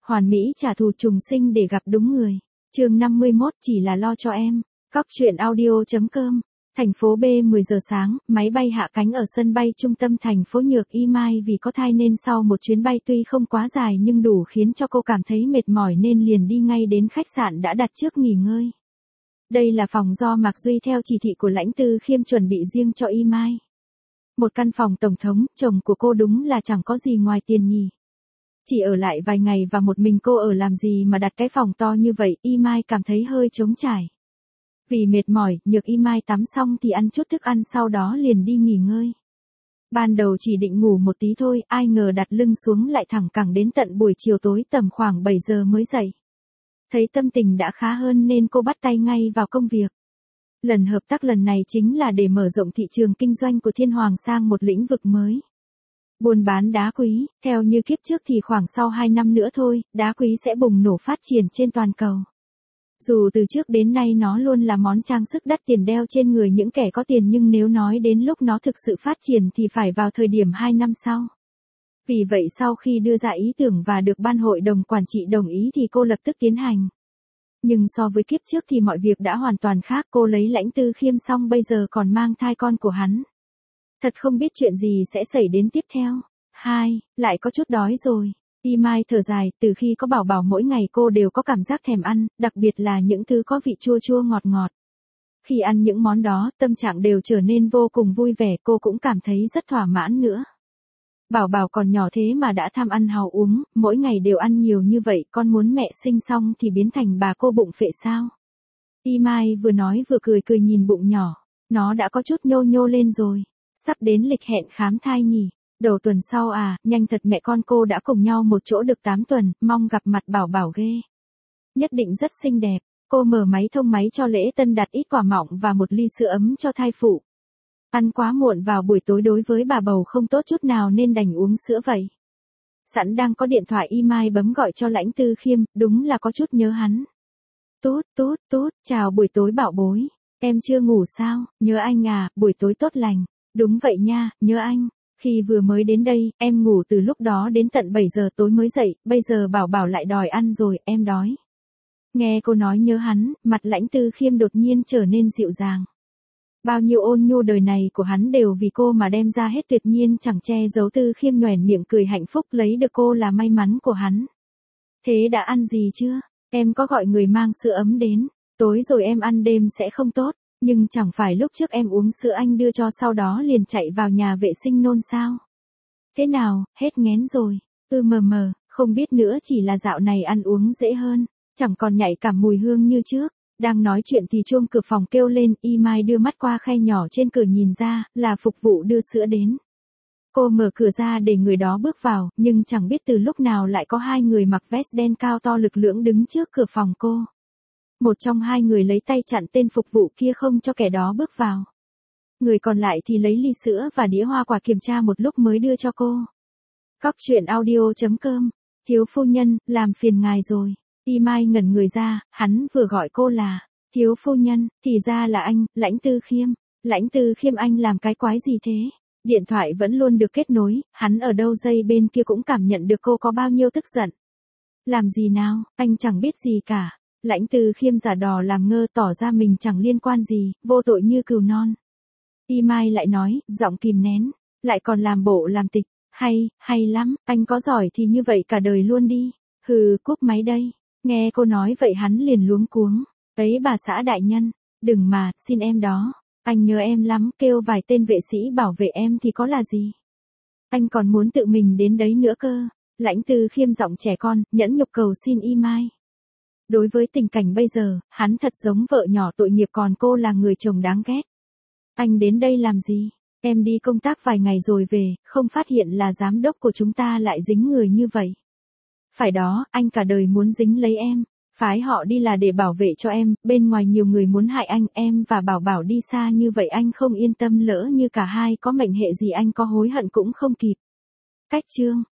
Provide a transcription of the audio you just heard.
Hoàn mỹ trả thù trùng sinh để gặp đúng người. Chương 51 chỉ là lo cho em. Cóc truyện audio.com. Thành phố B 10 giờ sáng, máy bay hạ cánh ở sân bay trung tâm thành phố Nhược Y Mai vì có thai nên sau một chuyến bay tuy không quá dài nhưng đủ khiến cho cô cảm thấy mệt mỏi nên liền đi ngay đến khách sạn đã đặt trước nghỉ ngơi. Đây là phòng do Mạc Duy theo chỉ thị của Lãnh Tư Khiêm chuẩn bị riêng cho Y Mai. Một căn phòng tổng thống, chồng của cô đúng là chẳng có gì ngoài tiền nhỉ. Chỉ ở lại vài ngày và một mình cô ở làm gì mà đặt cái phòng to như vậy, Y Mai cảm thấy hơi trống trải. Vì mệt mỏi, Nhược Y Mai tắm xong thì ăn chút thức ăn sau đó liền đi nghỉ ngơi. Ban đầu chỉ định ngủ một tí thôi, ai ngờ đặt lưng xuống lại thẳng cẳng đến tận buổi chiều tối tầm khoảng 7 giờ mới dậy. Thấy tâm tình đã khá hơn nên cô bắt tay ngay vào công việc. Lần hợp tác lần này chính là để mở rộng thị trường kinh doanh của Thiên Hoàng sang một lĩnh vực mới. Buôn bán đá quý, theo như kiếp trước thì khoảng sau 2 năm nữa thôi, đá quý sẽ bùng nổ phát triển trên toàn cầu. Dù từ trước đến nay nó luôn là món trang sức đắt tiền đeo trên người những kẻ có tiền nhưng nếu nói đến lúc nó thực sự phát triển thì phải vào thời điểm 2 năm sau. Vì vậy sau khi đưa ra ý tưởng và được ban hội đồng quản trị đồng ý thì cô lập tức tiến hành. Nhưng so với kiếp trước thì mọi việc đã hoàn toàn khác, cô lấy Lãnh Tư Khiêm xong bây giờ còn mang thai con của hắn. Thật không biết chuyện gì sẽ xảy đến tiếp theo. Lại có chút đói rồi. Y Mai thở dài, từ khi có Bảo Bảo mỗi ngày cô đều có cảm giác thèm ăn, đặc biệt là những thứ có vị chua chua ngọt ngọt. Khi ăn những món đó, tâm trạng đều trở nên vô cùng vui vẻ, cô cũng cảm thấy rất thỏa mãn nữa. Bảo Bảo còn nhỏ thế mà đã tham ăn hào uống, mỗi ngày đều ăn nhiều như vậy, con muốn mẹ sinh xong thì biến thành bà cô bụng phệ sao? Y Mai vừa nói vừa cười cười nhìn bụng nhỏ, nó đã có chút nhô nhô lên rồi, sắp đến lịch hẹn khám thai nhỉ? Đầu tuần sau à, nhanh thật mẹ con cô đã cùng nhau một chỗ được 8 tuần, mong gặp mặt Bảo Bảo ghê. Nhất định rất xinh đẹp, cô mở máy thông máy cho lễ tân đặt ít quả mọng và một ly sữa ấm cho thai phụ. Ăn quá muộn vào buổi tối đối với bà bầu không tốt chút nào nên đành uống sữa vậy. Sẵn đang có điện thoại Y Mai bấm gọi cho Lãnh Tư Khiêm, đúng là có chút nhớ hắn. Tút, chào buổi tối Bảo bối, em chưa ngủ sao, nhớ anh à, buổi tối tốt lành. Đúng vậy nha, nhớ anh. Khi vừa mới đến đây, em ngủ từ lúc đó đến tận 7 giờ tối mới dậy, bây giờ Bảo Bảo lại đòi ăn rồi, em đói. Nghe cô nói nhớ hắn, mặt Lãnh Tư Khiêm đột nhiên trở nên dịu dàng. Bao nhiêu ôn nhu đời này của hắn đều vì cô mà đem ra hết, tuyệt nhiên chẳng che giấu. Tư Khiêm nhoẻn miệng cười hạnh phúc, lấy được cô là may mắn của hắn. Thế đã ăn gì chưa? Em có gọi người mang sữa ấm đến, tối rồi em ăn đêm sẽ không tốt. Nhưng chẳng phải lúc trước em uống sữa anh đưa cho sau đó liền chạy vào nhà vệ sinh nôn sao? Thế nào, hết nghén rồi? Không biết nữa, chỉ là dạo này ăn uống dễ hơn, chẳng còn nhạy cảm mùi hương như trước. Đang nói chuyện thì chuông cửa phòng kêu lên, Y Mai đưa mắt qua khe nhỏ trên cửa nhìn ra, là phục vụ đưa sữa đến. Cô mở cửa ra để người đó bước vào, nhưng chẳng biết từ lúc nào lại có 2 người mặc vest đen cao to lực lưỡng đứng trước cửa phòng cô. Một trong 2 người lấy tay chặn tên phục vụ kia không cho kẻ đó bước vào. Người còn lại thì lấy ly sữa và đĩa hoa quả kiểm tra một lúc mới đưa cho cô. Cóc truyện audio.com. Thiếu phu nhân, làm phiền ngài rồi. Y Mai ngẩn người ra, hắn vừa gọi cô là thiếu phu nhân, thì ra là anh, Lãnh Tư Khiêm. Lãnh Tư Khiêm, anh làm cái quái gì thế? Điện thoại vẫn luôn được kết nối, hắn ở đâu dây bên kia cũng cảm nhận được cô có bao nhiêu tức giận. Làm gì nào, anh chẳng biết gì cả. Lãnh Tư Khiêm giả đò làm ngơ tỏ ra mình chẳng liên quan gì, vô tội như cừu non. Y Mai lại nói, giọng kìm nén, lại còn làm bộ làm tịch, hay lắm, anh có giỏi thì như vậy cả đời luôn đi. Cúp máy đây. Nghe cô nói vậy hắn liền luống cuống. Ấy bà xã đại nhân, đừng mà, xin em đó. Anh nhớ em lắm, kêu vài tên vệ sĩ bảo vệ em thì có là gì. Anh còn muốn tự mình đến đấy nữa cơ. Lãnh Tư Khiêm giọng trẻ con, nhẫn nhục cầu xin Y Mai. Đối với tình cảnh bây giờ, hắn thật giống vợ nhỏ tội nghiệp còn cô là người chồng đáng ghét. Anh đến đây làm gì? Em đi công tác vài ngày rồi về, không phát hiện là giám đốc của chúng ta lại dính người như vậy. Phải đó, anh cả đời muốn dính lấy em. Phái họ đi là để bảo vệ cho em, bên ngoài nhiều người muốn hại anh, em và Bảo Bảo đi xa như vậy anh không yên tâm, lỡ như cả hai có mệnh hệ gì anh có hối hận cũng không kịp. Cách chương.